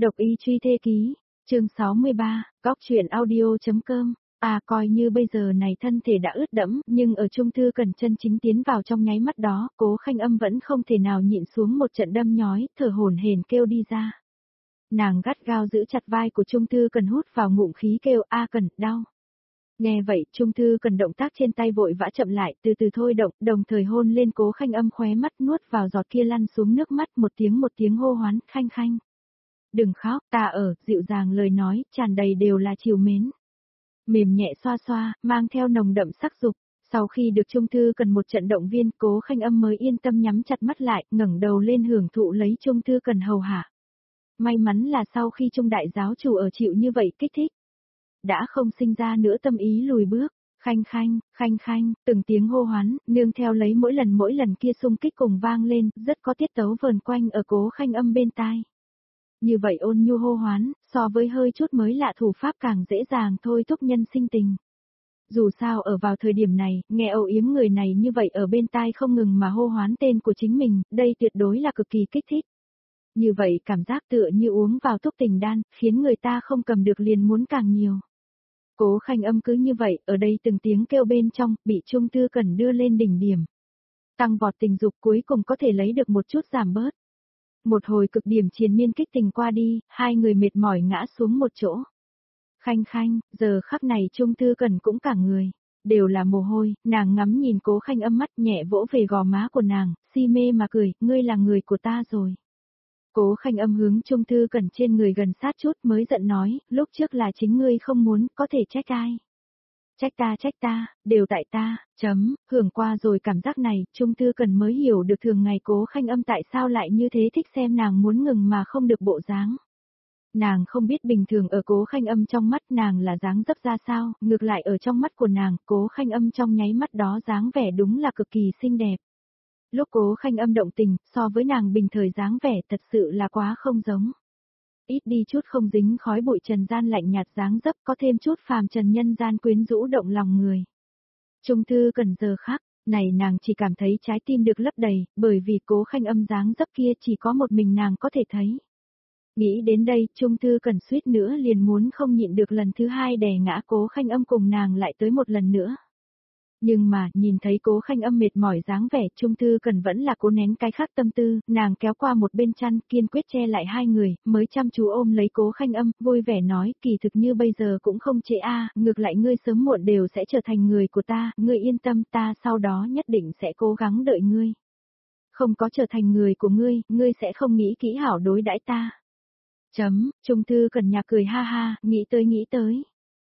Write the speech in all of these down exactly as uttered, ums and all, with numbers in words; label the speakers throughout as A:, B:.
A: Độc y truy thê ký, chương sáu mươi ba, góc truyện audio.com. À coi như bây giờ này thân thể đã ướt đẫm, nhưng ở Trung Thư Cần chân chính tiến vào trong nháy mắt đó, Cố Khanh Âm vẫn không thể nào nhịn xuống một trận đâm nhói, thở hổn hển kêu đi ra. Nàng gắt gao giữ chặt vai của Trung Thư Cần hút vào ngụm khí kêu a Cần, đau. Nghe vậy, Trung Thư Cần động tác trên tay vội vã chậm lại, từ từ thôi động, đồng thời hôn lên Cố Khanh Âm khóe mắt nuốt vào giọt kia lăn xuống nước mắt một tiếng một tiếng hô hoán, Khanh Khanh. Đừng khóc, ta ở, dịu dàng lời nói, tràn đầy đều là trìu mến. Mềm nhẹ xoa xoa, mang theo nồng đậm sắc dục. Sau khi được Trung Thư Cần một trận động viên, Cố Khanh Âm mới yên tâm nhắm chặt mắt lại, ngẩng đầu lên hưởng thụ lấy Trung Thư Cần hầu hạ. May mắn là sau khi Trung đại giáo chủ ở chịu như vậy kích thích, đã không sinh ra nữa tâm ý lùi bước. Khanh Khanh, Khanh Khanh, từng tiếng hô hoán, nương theo lấy mỗi lần mỗi lần kia xung kích cùng vang lên, rất có tiết tấu vờn quanh ở Cố Khanh Âm bên tai. Như vậy ôn nhu hô hoán, so với hơi chút mới lạ thủ pháp càng dễ dàng thôi thúc nhân sinh tình. Dù sao ở vào thời điểm này, nghe âu yếm người này như vậy ở bên tai không ngừng mà hô hoán tên của chính mình, đây tuyệt đối là cực kỳ kích thích. Như vậy cảm giác tựa như uống vào túc tình đan, khiến người ta không cầm được liền muốn càng nhiều. Cố Khanh Âm cứ như vậy, ở đây từng tiếng kêu bên trong, bị Trung Thư Cần đưa lên đỉnh điểm. Tăng vọt tình dục cuối cùng có thể lấy được một chút giảm bớt. Một hồi cực điểm triền miên kích tình qua đi, hai người mệt mỏi ngã xuống một chỗ. Khanh Khanh, giờ khắc này Trung Thư Cần cũng cả người, đều là mồ hôi, nàng ngắm nhìn Cố Khanh Âm mắt nhẹ vỗ về gò má của nàng, si mê mà cười, ngươi là người của ta rồi. Cố Khanh Âm hướng Trung Thư Cần trên người gần sát chút mới giận nói, lúc trước là chính ngươi không muốn, có thể trách ai. Trách ta trách ta, đều tại ta, chấm, hưởng qua rồi cảm giác này, Trung Thư Cần mới hiểu được thường ngày Cố Khanh Âm tại sao lại như thế thích xem nàng muốn ngừng mà không được bộ dáng. Nàng không biết bình thường ở Cố Khanh Âm trong mắt nàng là dáng dấp ra sao, ngược lại ở trong mắt của nàng, Cố Khanh Âm trong nháy mắt đó dáng vẻ đúng là cực kỳ xinh đẹp. Lúc Cố Khanh Âm động tình, so với nàng bình thời dáng vẻ thật sự là quá không giống. Ít đi chút không dính khói bụi trần gian lạnh nhạt dáng dấp, có thêm chút phàm trần nhân gian quyến rũ động lòng người. Trung Thư Cần giờ khác, này nàng chỉ cảm thấy trái tim được lấp đầy, bởi vì Cố Khanh Âm dáng dấp kia chỉ có một mình nàng có thể thấy. Nghĩ đến đây, Trung Thư Cần suýt nữa liền muốn không nhịn được lần thứ hai đè ngã Cố Khanh Âm cùng nàng lại tới một lần nữa. Nhưng mà, nhìn thấy Cố Khanh Âm mệt mỏi dáng vẻ, Trung Thư Cần vẫn là cố nén cái khác tâm tư, nàng kéo qua một bên chăn, kiên quyết che lại hai người, mới chăm chú ôm lấy Cố Khanh Âm, vui vẻ nói, kỳ thực như bây giờ cũng không trễ a, ngược lại ngươi sớm muộn đều sẽ trở thành người của ta, ngươi yên tâm, ta sau đó nhất định sẽ cố gắng đợi ngươi. Không có trở thành người của ngươi, ngươi sẽ không nghĩ kỹ hảo đối đãi ta. Chấm, Trung Thư Cần nhạc cười ha ha, nghĩ tới nghĩ tới.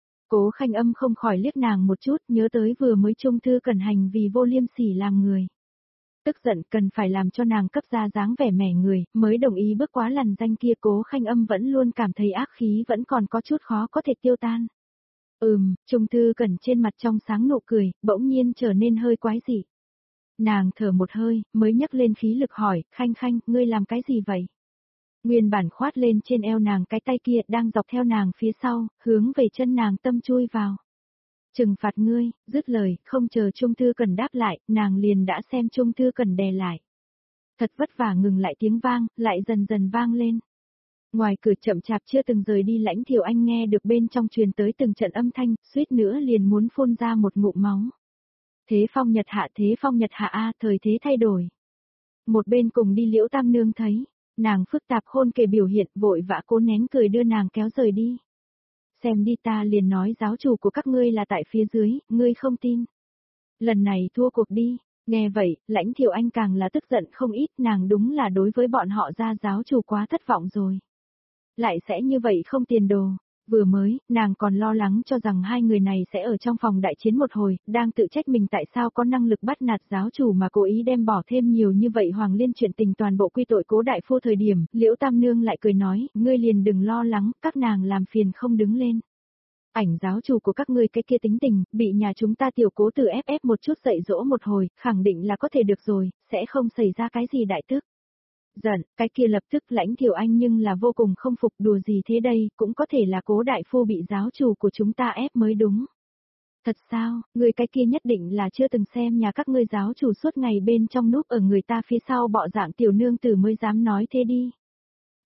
A: Cố Khanh Âm không khỏi liếc nàng một chút, nhớ tới vừa mới Trung Thư Cần hành vì vô liêm sỉ làm người. Tức giận cần phải làm cho nàng cấp ra dáng vẻ mẻ người, mới đồng ý bước quá lằn danh kia. Cố Khanh Âm vẫn luôn cảm thấy ác khí vẫn còn có chút khó có thể tiêu tan. Ừm, Trung Thư Cần trên mặt trong sáng nụ cười, bỗng nhiên trở nên hơi quái dị. Nàng thở một hơi, mới nhấc lên khí lực hỏi, Khanh Khanh, ngươi làm cái gì vậy? Nguyên bản khoát lên trên eo nàng cái tay kia đang dọc theo nàng phía sau, hướng về chân nàng tâm chui vào. Trừng phạt ngươi, dứt lời, không chờ Trung Thư Cần đáp lại, nàng liền đã xem Trung Thư Cần đè lại. Thật vất vả ngừng lại tiếng vang, lại dần dần vang lên. Ngoài cửa chậm chạp chưa từng rời đi Lãnh Thiều Anh nghe được bên trong truyền tới từng trận âm thanh, suýt nữa liền muốn phun ra một ngụm máu. Thế phong nhật hạ thế phong nhật hạ a, thời thế thay đổi. Một bên cùng đi Liễu Tam Nương thấy. Nàng phức tạp khôn kể biểu hiện vội vã cố nén cười đưa nàng kéo rời đi. Xem đi ta liền nói giáo chủ của các ngươi là tại phía dưới, ngươi không tin. Lần này thua cuộc đi, nghe vậy, Lãnh Thiệu Anh càng là tức giận không ít, nàng đúng là đối với bọn họ gia giáo chủ quá thất vọng rồi. Lại sẽ như vậy không tiền đồ. Vừa mới, nàng còn lo lắng cho rằng hai người này sẽ ở trong phòng đại chiến một hồi, đang tự trách mình tại sao có năng lực bắt nạt giáo chủ mà cố ý đem bỏ thêm nhiều như vậy Hoàng Liên chuyện tình toàn bộ quy tội Cố đại phu thời điểm, Liễu Tam Nương lại cười nói, ngươi liền đừng lo lắng, các nàng làm phiền không đứng lên. Ảnh giáo chủ của các ngươi cái kia tính tình, bị nhà chúng ta tiểu Cố từ ép ép một chút dạy dỗ một hồi, khẳng định là có thể được rồi, sẽ không xảy ra cái gì đại tức. Giận, cái kia lập tức Lãnh Thiệu Anh nhưng là vô cùng không phục, đùa gì thế đây, cũng có thể là Cố đại phu bị giáo chủ của chúng ta ép mới đúng. Thật sao, người cái kia nhất định là chưa từng xem nhà các ngươi giáo chủ suốt ngày bên trong núp ở người ta phía sau bọ dạng tiểu nương tử mới dám nói thế đi.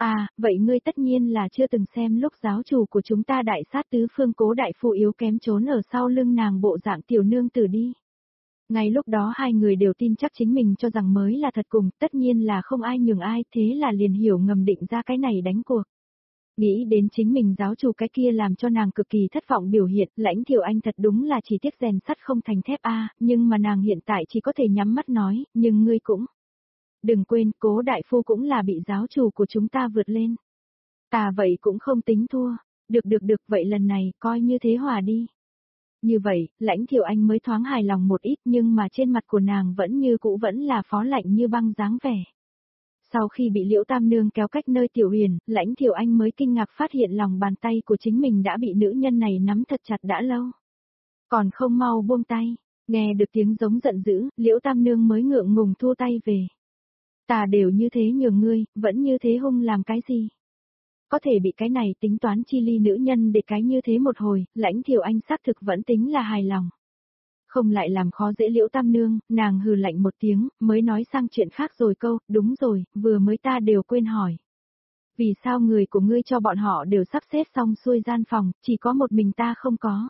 A: À, vậy ngươi tất nhiên là chưa từng xem lúc giáo chủ của chúng ta đại sát tứ phương Cố đại phu yếu kém trốn ở sau lưng nàng bộ dạng tiểu nương tử đi. Ngay lúc đó hai người đều tin chắc chính mình cho rằng mới là thật cùng, tất nhiên là không ai nhường ai, thế là liền hiểu ngầm định ra cái này đánh cuộc. Nghĩ đến chính mình giáo chủ cái kia làm cho nàng cực kỳ thất vọng biểu hiện, Lãnh Thiệu Anh thật đúng là chỉ tiếc rèn sắt không thành thép a, nhưng mà nàng hiện tại chỉ có thể nhắm mắt nói, nhưng ngươi cũng. Đừng quên, Cố đại phu cũng là bị giáo chủ của chúng ta vượt lên. Ta vậy cũng không tính thua, được được được vậy lần này, coi như thế hòa đi. Như vậy, Lãnh Thiệu Anh mới thoáng hài lòng một ít nhưng mà trên mặt của nàng vẫn như cũ vẫn là phó lạnh như băng dáng vẻ. Sau khi bị Liễu Tam Nương kéo cách nơi Tiểu Huyền, Lãnh Thiệu Anh mới kinh ngạc phát hiện lòng bàn tay của chính mình đã bị nữ nhân này nắm thật chặt đã lâu. Còn không mau buông tay, nghe được tiếng giống giận dữ, Liễu Tam Nương mới ngượng ngùng thua tay về. Ta đều như thế nhường ngươi, vẫn như thế hung làm cái gì? Có thể bị cái này tính toán chi ly nữ nhân để cái như thế một hồi, Lãnh Thiệu Anh xác thực vẫn tính là hài lòng. Không lại làm khó dễ Liễu Tam Nương, nàng hừ lạnh một tiếng, mới nói sang chuyện khác rồi câu, đúng rồi, vừa mới ta đều quên hỏi. Vì sao người của ngươi cho bọn họ đều sắp xếp xong xuôi gian phòng, chỉ có một mình ta không có?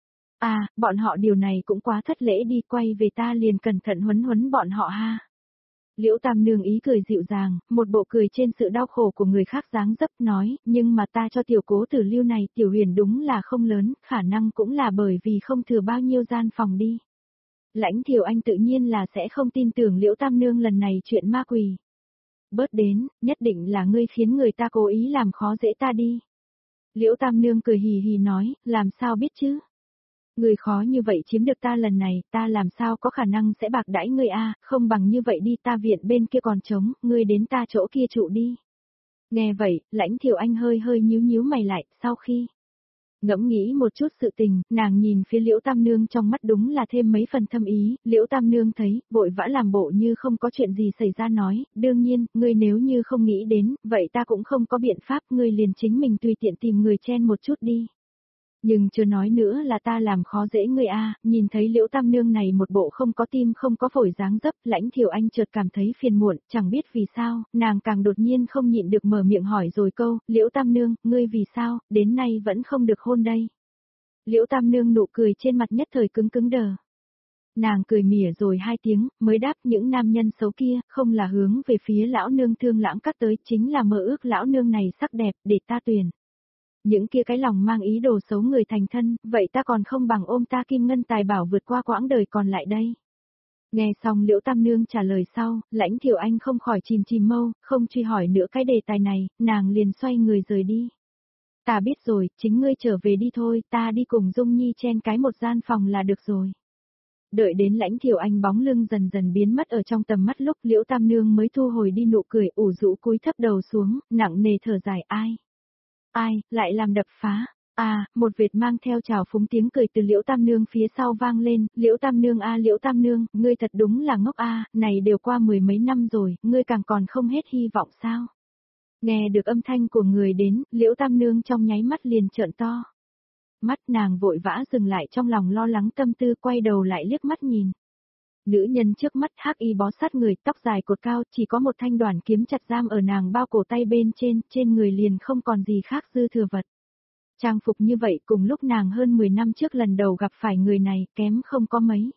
A: À, bọn họ điều này cũng quá thất lễ đi, quay về ta liền cẩn thận huấn huấn bọn họ ha. Liễu Tam Nương ý cười dịu dàng, một bộ cười trên sự đau khổ của người khác dáng dấp nói, nhưng mà ta cho tiểu Cố Tử Lưu này Tiểu Huyền đúng là không lớn, khả năng cũng là bởi vì không thừa bao nhiêu gian phòng đi. Lãnh Thiệu Anh tự nhiên là sẽ không tin tưởng Liễu Tam Nương lần này chuyện ma quỷ. Bớt đến, nhất định là ngươi khiến người ta cố ý làm khó dễ ta đi. Liễu Tam Nương cười hì hì nói, làm sao biết chứ? Người khó như vậy chiếm được ta lần này, ta làm sao có khả năng sẽ bạc đãi ngươi a, không bằng như vậy đi, ta viện bên kia còn trống, ngươi đến ta chỗ kia trụ đi. Nghe vậy, Lãnh Thiệu Anh hơi hơi nhíu nhíu mày lại, sau khi ngẫm nghĩ một chút sự tình, nàng nhìn phía Liễu Tam Nương trong mắt đúng là thêm mấy phần thâm ý, Liễu Tam Nương thấy, vội vã làm bộ như không có chuyện gì xảy ra nói, đương nhiên, ngươi nếu như không nghĩ đến, vậy ta cũng không có biện pháp, ngươi liền chính mình tùy tiện tìm người chen một chút đi. Nhưng chưa nói nữa là ta làm khó dễ ngươi a, nhìn thấy Liễu Tam Nương này một bộ không có tim không có phổi dáng dấp, Lãnh Thiệu Anh chợt cảm thấy phiền muộn, chẳng biết vì sao, nàng càng đột nhiên không nhịn được mở miệng hỏi rồi câu, Liễu Tam Nương, ngươi vì sao, đến nay vẫn không được hôn đây. Liễu Tam Nương nụ cười trên mặt nhất thời cứng cứng đờ. Nàng cười mỉa rồi hai tiếng, mới đáp những nam nhân xấu kia, không là hướng về phía lão nương Thương Lãng Các tới, chính là mơ ước lão nương này sắc đẹp, để ta tuyển. Những kia cái lòng mang ý đồ xấu người thành thân, vậy ta còn không bằng ôm ta kim ngân tài bảo vượt qua quãng đời còn lại đây. Nghe xong Liễu Tam Nương trả lời sau, Lãnh Thiệu Anh không khỏi chìm chìm mâu, không truy hỏi nữa cái đề tài này, nàng liền xoay người rời đi. Ta biết rồi, chính ngươi trở về đi thôi, ta đi cùng Dung Nhi chen cái một gian phòng là được rồi. Đợi đến Lãnh Thiệu Anh bóng lưng dần dần biến mất ở trong tầm mắt lúc Liễu Tam Nương mới thu hồi đi nụ cười, ủ rũ cúi thấp đầu xuống, nặng nề thở dài, ai? Ai, lại làm đập phá? À, một vệt mang theo trào phúng tiếng cười từ Liễu Tam Nương phía sau vang lên, Liễu Tam Nương a Liễu Tam Nương, ngươi thật đúng là ngốc a, này đều qua mười mấy năm rồi, ngươi càng còn không hết hy vọng sao? Nghe được âm thanh của người đến, Liễu Tam Nương trong nháy mắt liền trợn to. Mắt nàng vội vã dừng lại trong lòng lo lắng tâm tư, quay đầu lại liếc mắt nhìn. Nữ nhân trước mắt hắc y bó sát người, tóc dài cột cao, chỉ có một thanh đoàn kiếm chặt giam ở nàng bao cổ tay bên trên, trên người liền không còn gì khác dư thừa vật. Trang phục như vậy cùng lúc nàng hơn mười năm trước lần đầu gặp phải người này, kém không có mấy.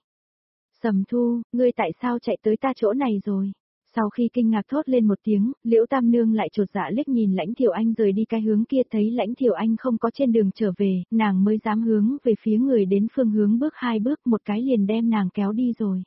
A: Sầm Thu, ngươi tại sao chạy tới ta chỗ này rồi? Sau khi kinh ngạc thốt lên một tiếng, Liễu Tam Nương lại chột dạ liếc nhìn Lãnh Thiệu Anh rời đi cái hướng kia, thấy Lãnh Thiệu Anh không có trên đường trở về, nàng mới dám hướng về phía người đến phương hướng bước hai bước, một cái liền đem nàng kéo đi rồi.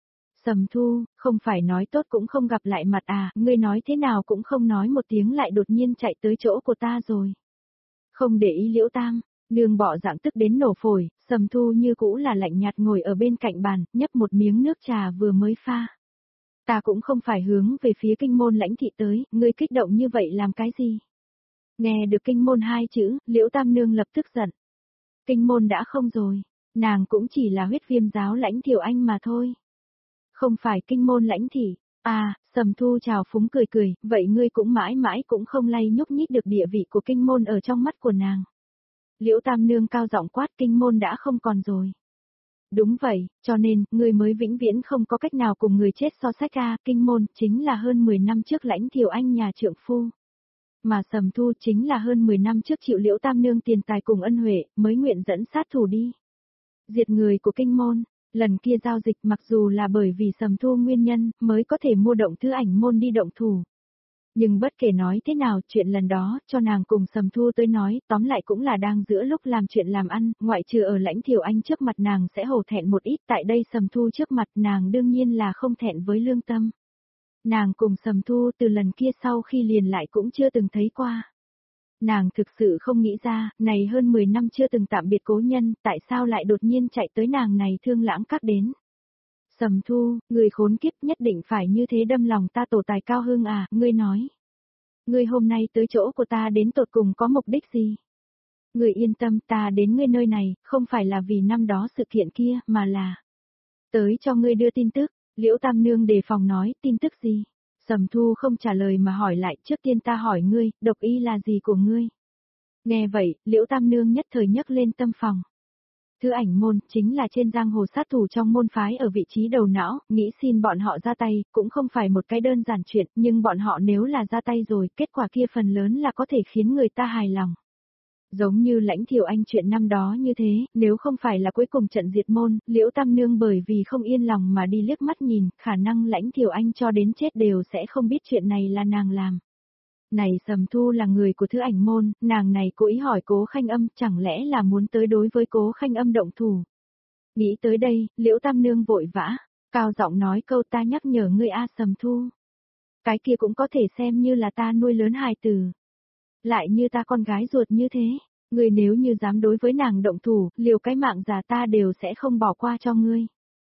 A: Sầm Thu, không phải nói tốt cũng không gặp lại mặt à, ngươi nói thế nào cũng không nói một tiếng lại đột nhiên chạy tới chỗ của ta rồi. Không để ý Liễu Tam Nương bỏ dạng tức đến nổ phổi, Sầm Thu như cũ là lạnh nhạt ngồi ở bên cạnh bàn, nhấp một miếng nước trà vừa mới pha. Ta cũng không phải hướng về phía kinh môn Lãnh thị tới, ngươi kích động như vậy làm cái gì? Nghe được kinh môn hai chữ, Liễu Tam Nương lập tức giận. Kinh môn đã không rồi, nàng cũng chỉ là huyết viêm giáo Lãnh Thiệu Anh mà thôi. Không phải kinh môn Lãnh thị. À, Sầm Thu chào phúng cười cười, vậy ngươi cũng mãi mãi cũng không lay nhúc nhích được địa vị của kinh môn ở trong mắt của nàng. Liễu Tam Nương cao giọng quát, kinh môn đã không còn rồi. Đúng vậy, cho nên, ngươi mới vĩnh viễn không có cách nào cùng người chết so sách a, kinh môn chính là hơn mười năm trước Lãnh Thiệu Anh nhà trượng phu. Mà Sầm Thu chính là hơn mười năm trước chịu Liễu Tam Nương tiền tài cùng ân huệ, mới nguyện dẫn sát thủ đi. Diệt người của kinh môn, lần kia giao dịch mặc dù là bởi vì Sầm Thu nguyên nhân, mới có thể mua động thư ảnh môn đi động thủ. Nhưng bất kể nói thế nào, chuyện lần đó, cho nàng cùng Sầm Thu tới nói, tóm lại cũng là đang giữa lúc làm chuyện làm ăn, ngoại trừ ở Lãnh Thiều Anh trước mặt nàng sẽ hổ thẹn một ít, tại đây Sầm Thu trước mặt nàng đương nhiên là không thẹn với lương tâm. Nàng cùng Sầm Thu từ lần kia sau khi liền lại cũng chưa từng thấy qua. Nàng thực sự không nghĩ ra, này hơn mười năm chưa từng tạm biệt cố nhân, tại sao lại đột nhiên chạy tới nàng này Thương Lãng Các đến. Sầm Thu, người khốn kiếp nhất định phải như thế đâm lòng ta tổ tài cao hương à, ngươi nói. Ngươi hôm nay tới chỗ của ta đến tột cùng có mục đích gì? Ngươi yên tâm, ta đến ngươi nơi này, không phải là vì năm đó sự kiện kia, mà là tới cho ngươi đưa tin tức. Liễu Tam Nương đề phòng nói, tin tức gì? Sầm Thu không trả lời mà hỏi lại, trước tiên ta hỏi ngươi, độc y là gì của ngươi? Nghe vậy, Liễu Tam Nương nhất thời nhấc lên tâm phòng. Thư ảnh môn, chính là trên giang hồ sát thủ trong môn phái ở vị trí đầu não, nghĩ xin bọn họ ra tay, cũng không phải một cái đơn giản chuyện, nhưng bọn họ nếu là ra tay rồi, kết quả kia phần lớn là có thể khiến người ta hài lòng. Giống như Lãnh Thiều Anh chuyện năm đó như thế, nếu không phải là cuối cùng trận diệt môn, Liễu Tam Nương bởi vì không yên lòng mà đi liếc mắt nhìn, khả năng Lãnh Thiều Anh cho đến chết đều sẽ không biết chuyện này là nàng làm. Này Sầm Thu là người của Thư ảnh môn, nàng này cố ý hỏi Cố Khanh Âm, chẳng lẽ là muốn tới đối với Cố Khanh Âm động thủ. Nghĩ tới đây, Liễu Tam Nương vội vã, cao giọng nói câu ta nhắc nhở ngươi a Sầm Thu. Cái kia cũng có thể xem như là ta nuôi lớn hài tử. Lại như ta con gái ruột như thế, ngươi nếu như dám đối với nàng động thủ, liều cái mạng già ta đều sẽ không bỏ qua cho ngươi.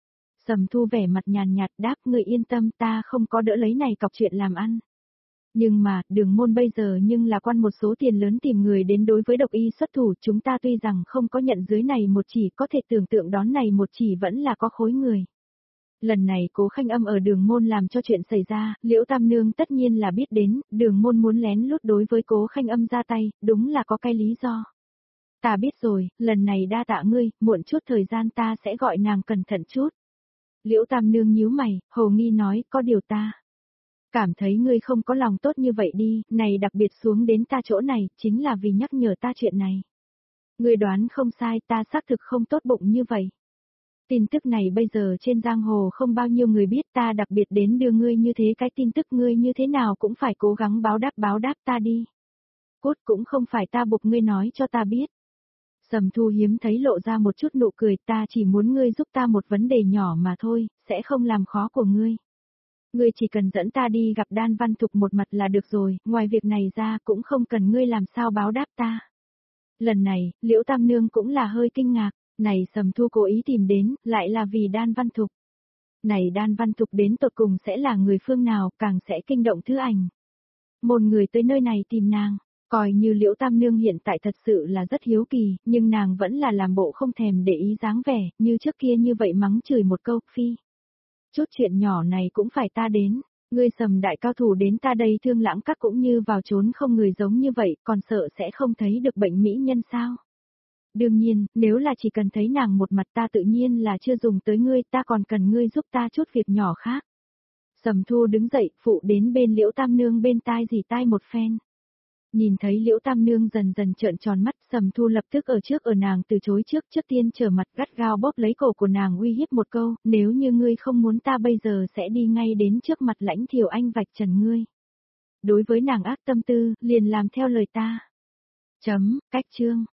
A: Sầm Thu vẻ mặt nhàn nhạt đáp ngươi yên tâm ta không có đỡ lấy này cọc chuyện làm ăn. Nhưng mà, Đường môn bây giờ nhưng là quan một số tiền lớn tìm người đến đối với độc y xuất thủ, chúng ta tuy rằng không có nhận dưới này một chỉ, có thể tưởng tượng đón này một chỉ vẫn là có khối người. Lần này Cố Khanh Âm ở Đường môn làm cho chuyện xảy ra, Liễu Tam Nương tất nhiên là biết đến, Đường môn muốn lén lút đối với Cố Khanh Âm ra tay, đúng là có cái lý do. Ta biết rồi, lần này đa tạ ngươi, muộn chút thời gian ta sẽ gọi nàng cẩn thận chút. Liễu Tam Nương nhíu mày, hồ nghi nói, có điều ta cảm thấy ngươi không có lòng tốt như vậy đi, này đặc biệt xuống đến ta chỗ này, chính là vì nhắc nhở ta chuyện này. Ngươi đoán không sai, ta xác thực không tốt bụng như vậy. Tin tức này bây giờ trên giang hồ không bao nhiêu người biết, ta đặc biệt đến đưa ngươi như thế, cái tin tức ngươi như thế nào cũng phải cố gắng báo đáp báo đáp ta đi. Cốt cũng không phải ta buộc ngươi nói cho ta biết. Sầm Thu hiếm thấy lộ ra một chút nụ cười, ta chỉ muốn ngươi giúp ta một vấn đề nhỏ mà thôi, sẽ không làm khó của ngươi. Ngươi chỉ cần dẫn ta đi gặp Đan Văn Thục một mặt là được rồi, ngoài việc này ra cũng không cần ngươi làm sao báo đáp ta. Lần này, Liễu Tam Nương cũng là hơi kinh ngạc, này Sầm Thu cố ý tìm đến, lại là vì Đan Văn Thục. Này Đan Văn Thục đến tột cùng sẽ là người phương nào, càng sẽ kinh động Thư ảnh. Một người tới nơi này tìm nàng, coi như Liễu Tam Nương hiện tại thật sự là rất hiếu kỳ, nhưng nàng vẫn là làm bộ không thèm để ý dáng vẻ, như trước kia như vậy mắng chửi một câu, phi. Chút chuyện nhỏ này cũng phải ta đến, ngươi Sầm đại cao thủ đến ta đây Thương Lãng Các cũng như vào trốn không người giống như vậy, còn sợ sẽ không thấy được bệnh mỹ nhân sao. Đương nhiên, nếu là chỉ cần thấy nàng một mặt ta tự nhiên là chưa dùng tới ngươi, ta còn cần ngươi giúp ta chút việc nhỏ khác. Sầm Thu đứng dậy, phụ đến bên Liễu Tam Nương bên tai dì tai một phen. Nhìn thấy Liễu Tam Nương dần dần trợn tròn mắt, Sầm Thu lập tức ở trước ở nàng từ chối trước, trước tiên trở mặt gắt gao bóp lấy cổ của nàng uy hiếp một câu, nếu như ngươi không muốn ta bây giờ sẽ đi ngay đến trước mặt Lãnh Thiều Anh vạch trần ngươi. Đối với nàng ác tâm tư, liền làm theo lời ta. Chấm, cách chương.